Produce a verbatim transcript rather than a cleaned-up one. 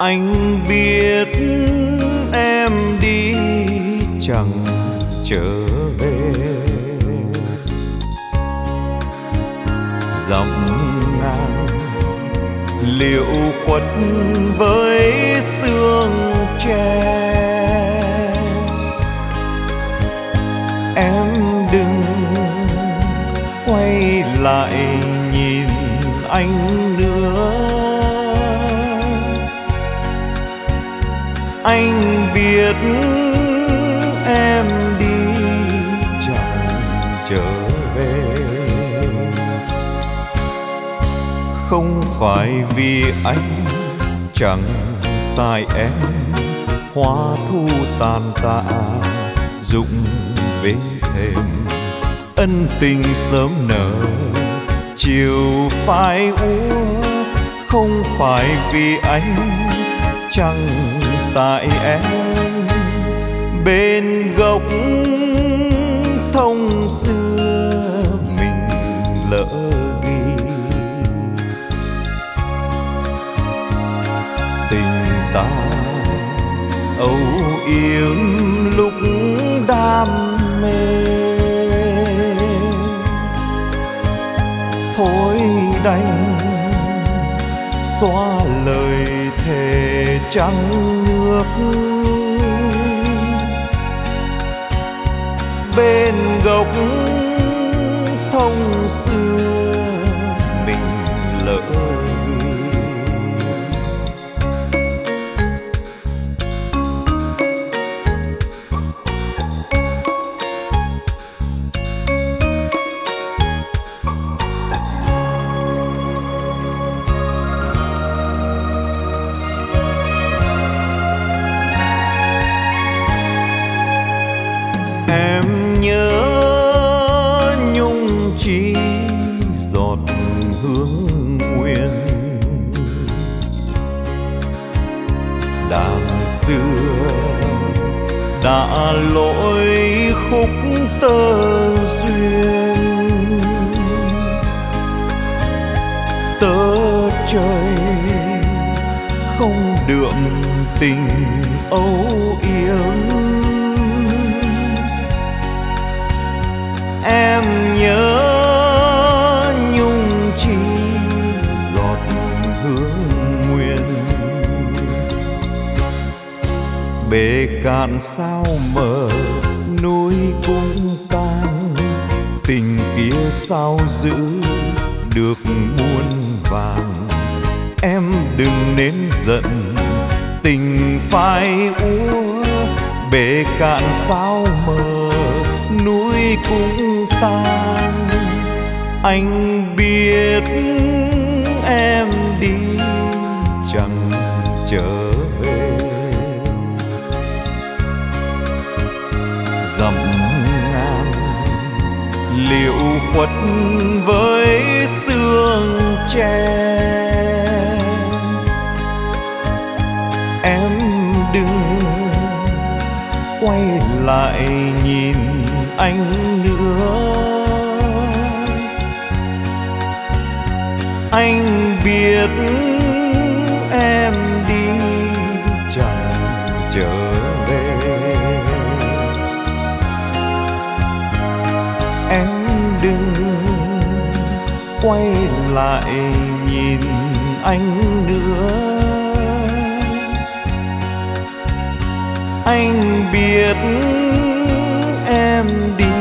Anh biết em đi chẳng trở về, dặm ngang liệu khuất với sương tre. Em đừng quay lại nhìn anh nữa. Anh biết em đi chẳng trở về, không phải vì anh, chẳng tại em. Hoa thu tàn tạ rụng bên thềm, ân tình sớm nở chiều phai úa. Không phải vì anh, chẳng tại em. Bên gốc thông xưa mình lỡ ghi, tình ta âu yếm lúc đam mê. Thôi đành xóa lời thề trắng nước, bên gốc thông xưa mình lỡ ghi. Em nhớ nhung chi giọt hương nguyên, đàn xưa đã lỗi khúc tơ duyên. Tơ trời không đượm tình âu yếm. Em nhớ nhung chi giọt hương nguyên, bể cạn sao mờ núi cũng tan. Tình kia sao giữ được muôn vàng. Em đừng nên giận tình phai úa, bể cạn sao mờ núi cũng tan. Anh biết em đi chẳng trở về, dặm ngang liệu khuất với sương tre. Em đừng quay lại nhìn anh nữa. Anh biết em đi chẳng trở về, em đừng quay lại nhìn anh nữa. Anh biết em đi